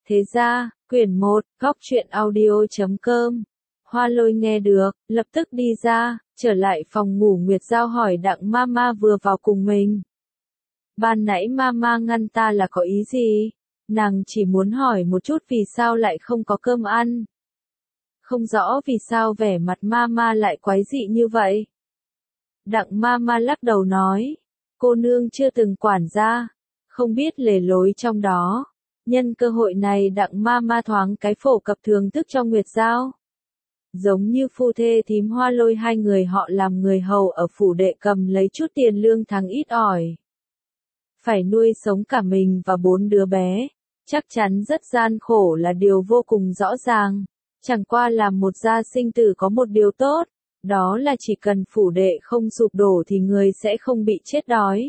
Thế ra, quyển 1, góc truyện audio.com. Hoa Lôi nghe được, lập tức đi ra, trở lại phòng ngủ. Nguyệt Giao hỏi Đặng Mama vừa vào cùng mình. Ban nãy Mama ngăn ta là có ý gì? Nàng chỉ muốn hỏi một chút vì sao lại không có cơm ăn. Không rõ vì sao vẻ mặt Mama lại quái dị như vậy. Đặng Mama lắc đầu nói, cô nương chưa từng quản gia, không biết lề lối trong đó. Nhân cơ hội này Đặng Mama thoáng cái phổ cập thưởng thức cho Nguyệt Giao. Giống như phu thê thím Hoa Lôi, hai người họ làm người hầu ở phủ đệ, cầm lấy chút tiền lương tháng ít ỏi. Phải nuôi sống cả mình và 4 đứa bé, chắc chắn rất gian khổ là điều vô cùng rõ ràng. Chẳng qua là một gia sinh tử có một điều tốt, đó là chỉ cần phủ đệ không sụp đổ thì người sẽ không bị chết đói.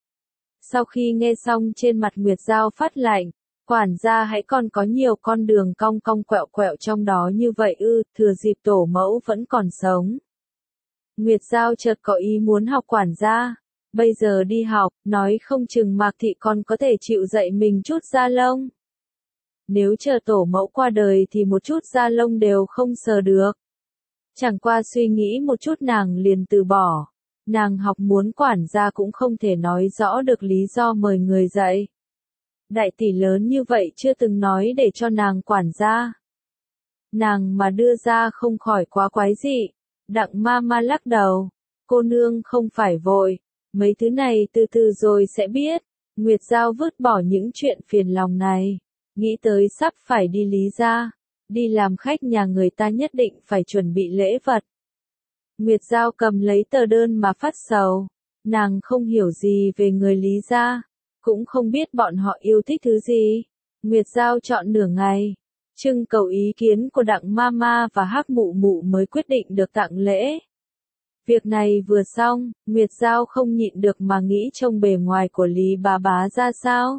Sau khi nghe xong, trên mặt Nguyệt Giao phát lạnh. Quản gia hãy còn có nhiều con đường cong cong quẹo quẹo trong đó như vậy ư? Thừa dịp tổ mẫu vẫn còn sống. Nguyệt Giao chợt có ý muốn học quản gia. Bây giờ đi học, nói không chừng Mạc Thị còn có thể chịu dạy mình chút da lông. Nếu chờ tổ mẫu qua đời thì một chút da lông đều không sờ được. Chẳng qua suy nghĩ một chút nàng liền từ bỏ. Nàng học muốn quản gia cũng không thể nói rõ được lý do mời người dạy. Đại tỷ lớn như vậy chưa từng nói để cho nàng quản gia. Nàng mà đưa ra không khỏi quá quái dị. Đặng Mama lắc đầu. Cô nương không phải vội. Mấy thứ này từ từ rồi sẽ biết. Nguyệt Giao vứt bỏ những chuyện phiền lòng này. Nghĩ tới sắp phải đi Lý gia. Đi làm khách nhà người ta nhất định phải chuẩn bị lễ vật. Nguyệt Giao cầm lấy tờ đơn mà phát sầu. Nàng không hiểu gì về người Lý gia. Cũng không biết bọn họ yêu thích thứ gì. Nguyệt Giao chọn nửa ngày, trưng cầu ý kiến của Đặng Mama và Hắc Mụ Mụ mới quyết định được tặng lễ. Việc này vừa xong, Nguyệt Giao không nhịn được mà nghĩ trông bề ngoài của Lý bà bá ra sao.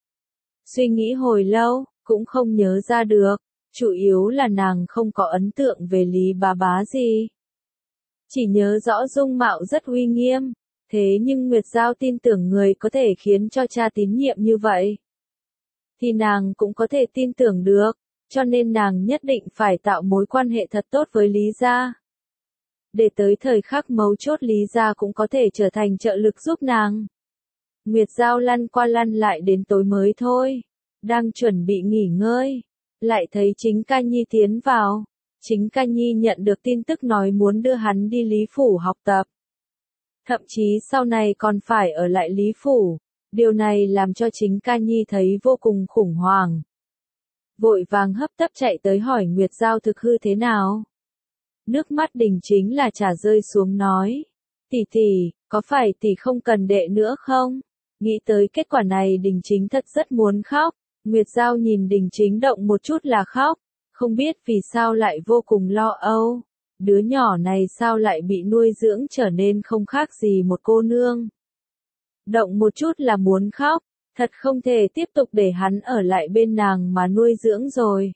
Suy nghĩ hồi lâu, cũng không nhớ ra được, chủ yếu là nàng không có ấn tượng về Lý bà bá gì. Chỉ nhớ rõ dung mạo rất uy nghiêm. Thế nhưng Nguyệt Giao tin tưởng người có thể khiến cho cha tín nhiệm như vậy, thì nàng cũng có thể tin tưởng được, cho nên nàng nhất định phải tạo mối quan hệ thật tốt với Lý gia. Để tới thời khắc mấu chốt Lý gia cũng có thể trở thành trợ lực giúp nàng. Nguyệt Giao lăn qua lăn lại đến tối mới thôi, đang chuẩn bị nghỉ ngơi, lại thấy Chính Ca Nhi tiến vào. Chính Ca Nhi nhận được tin tức nói muốn đưa hắn đi Lý phủ học tập. Thậm chí sau này còn phải ở lại Lý phủ. Điều này làm cho Chính Ca Nhi thấy vô cùng khủng hoảng. Vội vàng hấp tấp chạy tới hỏi Nguyệt Giao thực hư thế nào. Nước mắt Đình Chính là trà rơi xuống nói. Tỷ tỷ, có phải tỷ không cần đệ nữa không? Nghĩ tới kết quả này Đình Chính thật rất muốn khóc. Nguyệt Giao nhìn Đình Chính động một chút là khóc. Không biết vì sao lại vô cùng lo âu. Đứa nhỏ này sao lại bị nuôi dưỡng trở nên không khác gì một cô nương. Động một chút là muốn khóc, thật không thể tiếp tục để hắn ở lại bên nàng mà nuôi dưỡng rồi.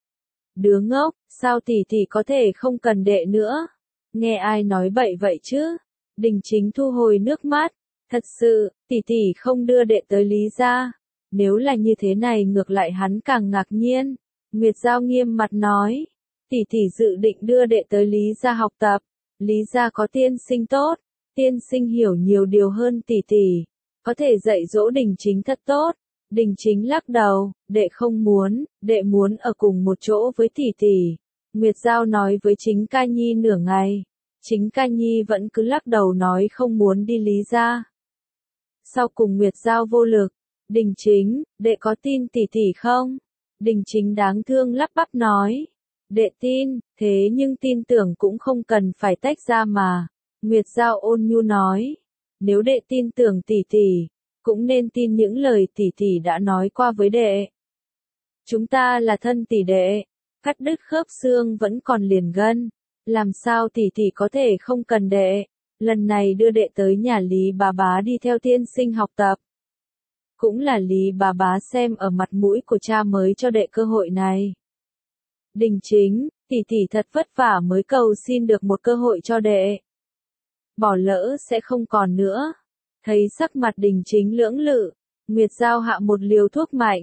Đứa ngốc, sao tỷ tỷ có thể không cần đệ nữa? Nghe ai nói bậy vậy chứ? Đình Chính thu hồi nước mắt, thật sự, tỷ tỷ không đưa đệ tới Lý gia. Nếu là như thế này ngược lại hắn càng ngạc nhiên. Nguyệt Giao nghiêm mặt nói. Tỷ tỷ dự định đưa đệ tới Lý gia học tập. Lý gia có tiên sinh tốt, tiên sinh hiểu nhiều điều hơn tỷ tỷ, có thể dạy dỗ Đình Chính thật tốt. Đình Chính lắc đầu, đệ không muốn, đệ muốn ở cùng một chỗ với tỷ tỷ. Nguyệt Giao nói với Chính Ca Nhi nửa ngày, Chính Ca Nhi vẫn cứ lắc đầu nói không muốn đi Lý gia. Sau cùng Nguyệt Giao vô lực, Đình Chính, đệ có tin tỷ tỷ không? Đình Chính đáng thương lắp bắp nói. Đệ tin, thế nhưng tin tưởng cũng không cần phải tách ra mà. Nguyệt Giao ôn nhu nói. Nếu đệ tin tưởng tỷ tỷ, cũng nên tin những lời tỷ tỷ đã nói qua với đệ. Chúng ta là thân tỷ đệ, cắt đứt khớp xương vẫn còn liền gân. Làm sao tỷ tỷ có thể không cần đệ? Lần này đưa đệ tới nhà Lý bà bá đi theo tiên sinh học tập. Cũng là Lý bà bá xem ở mặt mũi của cha mới cho đệ cơ hội này. Đình Chính, tỷ tỷ thật vất vả mới cầu xin được một cơ hội cho đệ. Bỏ lỡ sẽ không còn nữa. Thấy sắc mặt Đình Chính lưỡng lự, Nguyệt Giao hạ một liều thuốc mạnh.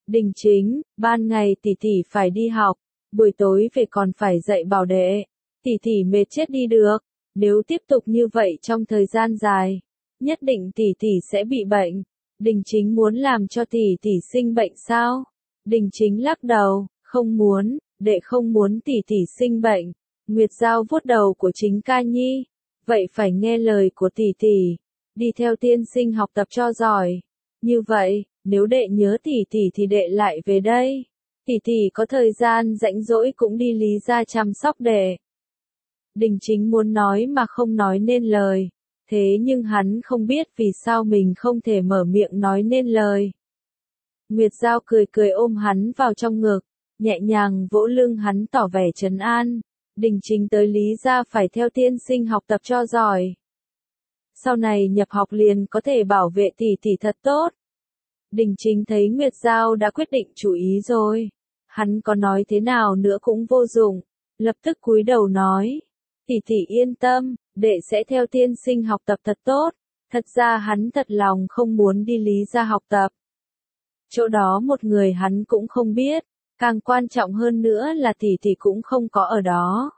Đình Chính, ban ngày tỷ tỷ phải đi học, buổi tối về còn phải dạy bảo đệ. Tỷ tỷ mệt chết đi được, nếu tiếp tục như vậy trong thời gian dài, nhất định tỷ tỷ sẽ bị bệnh. Đình Chính muốn làm cho tỷ tỷ sinh bệnh sao? Đình Chính lắc đầu, không muốn, đệ không muốn tỷ tỷ sinh bệnh. Nguyệt Giao vuốt đầu của Chính Ca Nhi, vậy phải nghe lời của tỷ tỷ, đi theo tiên sinh học tập cho giỏi. Như vậy, nếu đệ nhớ tỷ tỷ thì đệ lại về đây. Tỷ tỷ có thời gian rảnh rỗi cũng đi Lý gia chăm sóc đệ. Đình Chính muốn nói mà không nói nên lời, thế nhưng hắn không biết vì sao mình không thể mở miệng nói nên lời. Nguyệt Giao cười cười ôm hắn vào trong ngực, nhẹ nhàng vỗ lưng hắn tỏ vẻ trấn an. Đình Chính tới Lý gia phải theo tiên sinh học tập cho giỏi. Sau này nhập học liền có thể bảo vệ tỷ tỷ thật tốt. Đình Chính thấy Nguyệt Giao đã quyết định chủ ý rồi. Hắn có nói thế nào nữa cũng vô dụng. Lập tức cúi đầu nói. Tỷ tỷ yên tâm, đệ sẽ theo tiên sinh học tập thật tốt. Thật ra hắn thật lòng không muốn đi Lý gia học tập. Chỗ đó một người hắn cũng không biết. Càng quan trọng hơn nữa là tỷ tỷ cũng không có ở đó.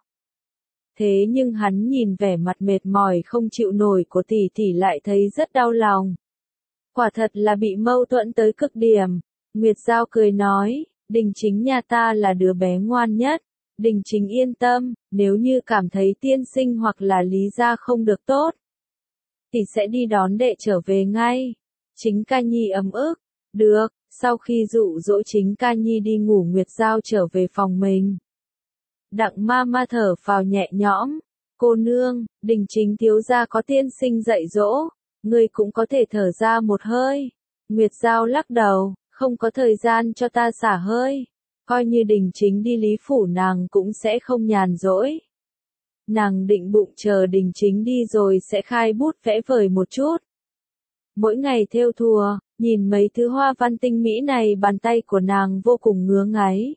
Thế nhưng hắn nhìn vẻ mặt mệt mỏi không chịu nổi của tỷ tỷ lại thấy rất đau lòng. Quả thật là bị mâu thuẫn tới cực điểm. Nguyệt Giao cười nói, Đình Chính nhà ta là đứa bé ngoan nhất. Đình Chính yên tâm, nếu như cảm thấy tiên sinh hoặc là Lý gia không được tốt, thì sẽ đi đón đệ trở về ngay. Chính Ca Nhi ấm ức, được, sau khi dụ dỗ Chính Ca Nhi đi ngủ Nguyệt Giao trở về phòng mình. Đặng ma ma thở phào nhẹ nhõm, cô nương, Đình Chính thiếu gia có tiên sinh dạy dỗ, ngươi cũng có thể thở ra một hơi. Nguyệt Giao lắc đầu, không có thời gian cho ta xả hơi. Coi như Đình Chính đi Lý phủ nàng cũng sẽ không nhàn rỗi. Nàng định bụng chờ Đình Chính đi rồi sẽ khai bút vẽ vời một chút. Mỗi ngày thêu thùa, nhìn mấy thứ hoa văn tinh mỹ này bàn tay của nàng vô cùng ngứa ngáy.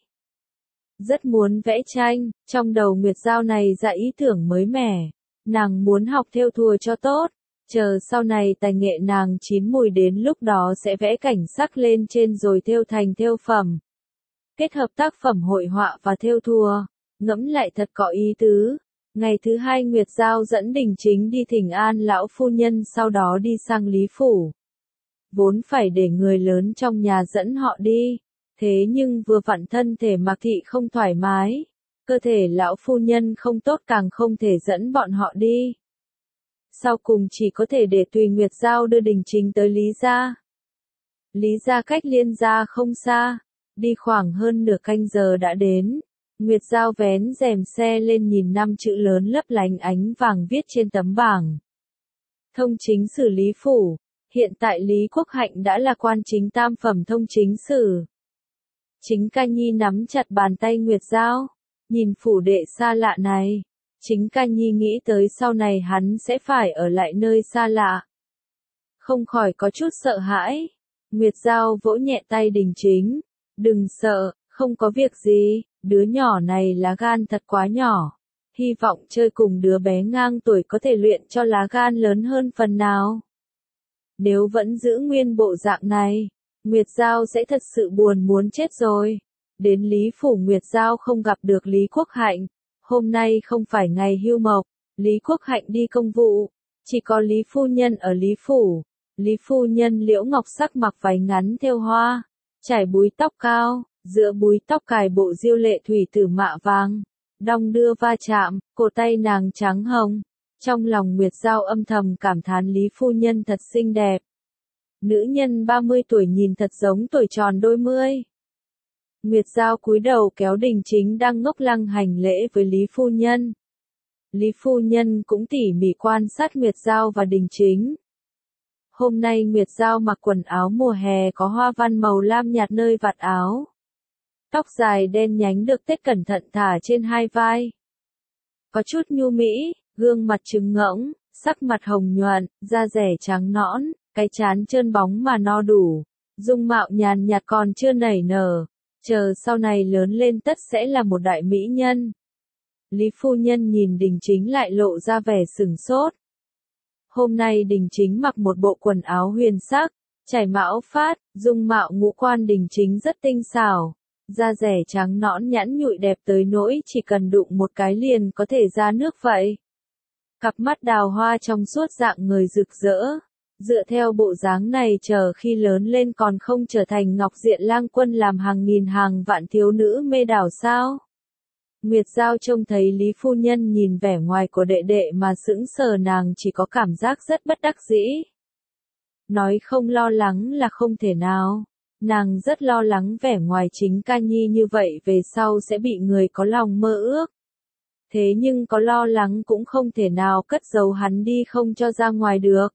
Rất muốn vẽ tranh, trong đầu Nguyệt Giao này ra ý tưởng mới mẻ. Nàng muốn học thêu thùa cho tốt, chờ sau này tài nghệ nàng chín mùi đến lúc đó sẽ vẽ cảnh sắc lên trên rồi thêu thành thêu phẩm. Kết hợp tác phẩm hội họa và thêu thùa, ngẫm lại thật có ý tứ. Ngày thứ hai Nguyệt Giao dẫn Đình Chính đi thỉnh an lão phu nhân sau đó đi sang Lý phủ. Vốn phải để người lớn trong nhà dẫn họ đi, thế nhưng vừa vặn thân thể Mạc Thị không thoải mái, cơ thể lão phu nhân không tốt càng không thể dẫn bọn họ đi. Sau cùng chỉ có thể để tùy Nguyệt Giao đưa Đình Chính tới Lý gia. Lý gia cách Liên gia không xa, đi khoảng hơn nửa canh giờ đã đến. Nguyệt Giao vén rèm xe lên nhìn 5 chữ lớn lấp lánh ánh vàng viết trên tấm bảng. Thông chính sử Lý phủ, hiện tại Lý Quốc Hạnh đã là quan chính tam phẩm thông chính sử. Chính Ca Nhi nắm chặt bàn tay Nguyệt Giao, nhìn phủ đệ xa lạ này. Chính Ca Nhi nghĩ tới sau này hắn sẽ phải ở lại nơi xa lạ. Không khỏi có chút sợ hãi. Nguyệt Giao vỗ nhẹ tay Đình Chính. Đừng sợ, không có việc gì, đứa nhỏ này lá gan thật quá nhỏ. Hy vọng chơi cùng đứa bé ngang tuổi có thể luyện cho lá gan lớn hơn phần nào. Nếu vẫn giữ nguyên bộ dạng này, Nguyệt Giao sẽ thật sự buồn muốn chết rồi. Đến Lý phủ Nguyệt Giao không gặp được Lý Quốc Hạnh. Hôm nay không phải ngày hưu mộc, Lý Quốc Hạnh đi công vụ, chỉ có Lý phu nhân ở Lý phủ. Lý phu nhân liễu ngọc sắc mặc váy ngắn thêu hoa, trải búi tóc cao, giữa búi tóc cài bộ diêu lệ thủy tử mạ vàng, đong đưa va chạm, cổ tay nàng trắng hồng. Trong lòng Nguyệt Giao âm thầm cảm thán Lý phu nhân thật xinh đẹp. Nữ nhân 30 tuổi nhìn thật giống tuổi tròn đôi mươi. Nguyệt Giao cúi đầu kéo Đình Chính đang ngốc lăng hành lễ với Lý phu nhân. Lý phu nhân cũng tỉ mỉ quan sát Nguyệt Giao và Đình Chính. Hôm nay Nguyệt Giao mặc quần áo mùa hè có hoa văn màu lam nhạt nơi vạt áo. Tóc dài đen nhánh được tết cẩn thận thả trên hai vai. Có chút nhu mỹ, gương mặt trứng ngỗng, sắc mặt hồng nhuận, da rẻ trắng nõn, cái trán trơn bóng mà no đủ. Dung mạo nhàn nhạt còn chưa nảy nở. Chờ sau này lớn lên tất sẽ là một đại mỹ nhân. Lý phu nhân nhìn Đình Chính lại lộ ra vẻ sửng sốt. Hôm nay Đình Chính mặc một bộ quần áo huyền sắc, Trải mão phát, dung mạo ngũ quan Đình Chính rất tinh xảo, da rẻ trắng nõn nhẵn nhụi đẹp tới nỗi chỉ cần đụng một cái liền có thể ra nước vậy. Cặp mắt đào hoa trong suốt dạng người rực rỡ, dựa theo bộ dáng này chờ khi lớn lên còn không trở thành Ngọc Diện Lang Quân làm hàng nghìn hàng vạn thiếu nữ mê đảo sao? Nguyệt Giao trông thấy Lý phu nhân nhìn vẻ ngoài của đệ đệ mà sững sờ, nàng chỉ có cảm giác rất bất đắc dĩ. Nói không lo lắng là không thể nào. Nàng rất lo lắng vẻ ngoài chính ca nhi như vậy về sau sẽ bị người có lòng mơ ước. Thế nhưng có lo lắng cũng không thể nào cất giấu hắn đi không cho ra ngoài được.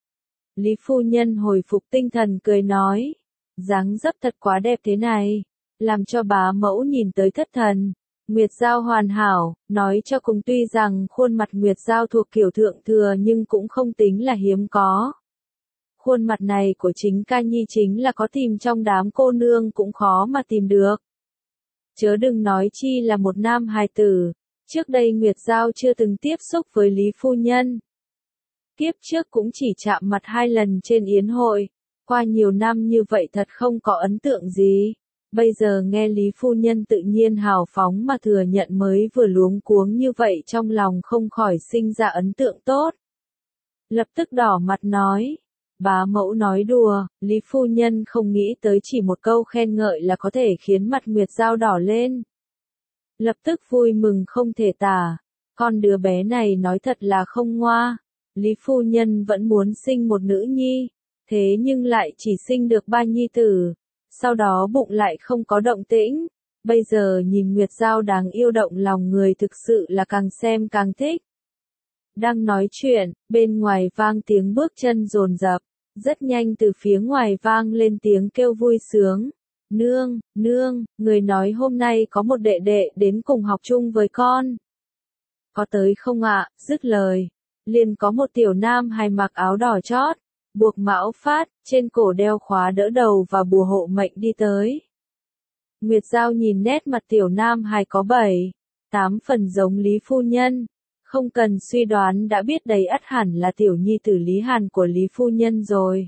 Lý phu nhân hồi phục tinh thần cười nói, dáng dấp thật quá đẹp thế này, làm cho bá mẫu nhìn tới thất thần. Nguyệt Giao hoàn hảo, nói cho cùng tuy rằng khuôn mặt Nguyệt Giao thuộc kiểu thượng thừa nhưng cũng không tính là hiếm có. Khuôn mặt này của chính ca nhi chính là có tìm trong đám cô nương cũng khó mà tìm được. Chớ đừng nói chi là một nam hài tử, trước đây Nguyệt Giao chưa từng tiếp xúc với Lý phu nhân. Kiếp trước cũng chỉ chạm mặt 2 lần trên yến hội, qua nhiều năm như vậy thật không có ấn tượng gì. Bây giờ nghe Lý phu nhân tự nhiên hào phóng mà thừa nhận mới vừa luống cuống như vậy trong lòng không khỏi sinh ra ấn tượng tốt. Lập tức đỏ mặt nói, bá mẫu nói đùa, Lý phu nhân không nghĩ tới chỉ một câu khen ngợi là có thể khiến mặt Nguyệt Giao đỏ lên. Lập tức vui mừng không thể tả, con đứa bé này nói thật là không ngoa. Lý phu nhân vẫn muốn sinh một nữ nhi, thế nhưng lại chỉ sinh được 3 nhi tử, sau đó bụng lại không có động tĩnh. Bây giờ nhìn Nguyệt Giao đáng yêu động lòng người thực sự là càng xem càng thích. Đang nói chuyện, bên ngoài vang tiếng bước chân dồn dập, rất nhanh từ phía ngoài vang lên tiếng kêu vui sướng. Nương, nương, người nói hôm nay có một đệ đệ đến cùng học chung với con. Có tới không ạ? Dứt lời, liền có một tiểu nam hài mặc áo đỏ chót, buộc mão phát, trên cổ đeo khóa đỡ đầu và bùa hộ mệnh đi tới. Nguyệt Giao nhìn nét mặt tiểu nam hài có 7-8 phần giống Lý phu nhân, không cần suy đoán đã biết đấy ắt hẳn là tiểu nhi tử Lý Hàn của Lý phu nhân rồi.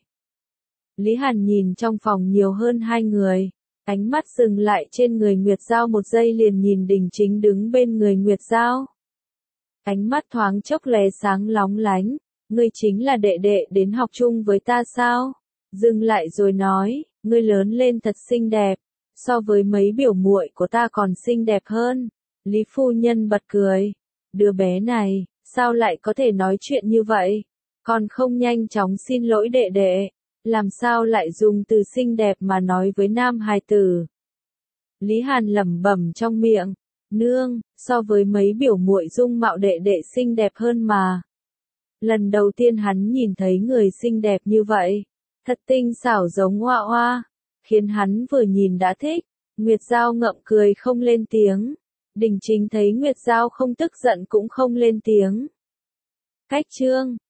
Lý Hàn nhìn trong phòng nhiều hơn 2 người, ánh mắt dừng lại trên người Nguyệt Giao một giây liền nhìn Đình Chính đứng bên người Nguyệt Giao. Ánh mắt thoáng chốc lóe sáng lóng lánh, ngươi chính là đệ đệ đến học chung với ta sao? Dừng lại rồi nói, ngươi lớn lên thật xinh đẹp, so với mấy biểu muội của ta còn xinh đẹp hơn. Lý phu nhân bật cười, đứa bé này, sao lại có thể nói chuyện như vậy? Còn không nhanh chóng xin lỗi đệ đệ, làm sao lại dùng từ xinh đẹp mà nói với nam hài tử? Lý Hàn lẩm bẩm trong miệng, nương, so với mấy biểu muội dung mạo đệ đệ xinh đẹp hơn mà. Lần đầu tiên hắn nhìn thấy người xinh đẹp như vậy, thật tinh xảo giống Hoa Hoa, khiến hắn vừa nhìn đã thích. Nguyệt Giao ngậm cười không lên tiếng. Đình Chính thấy Nguyệt Giao không tức giận cũng không lên tiếng. Cách chương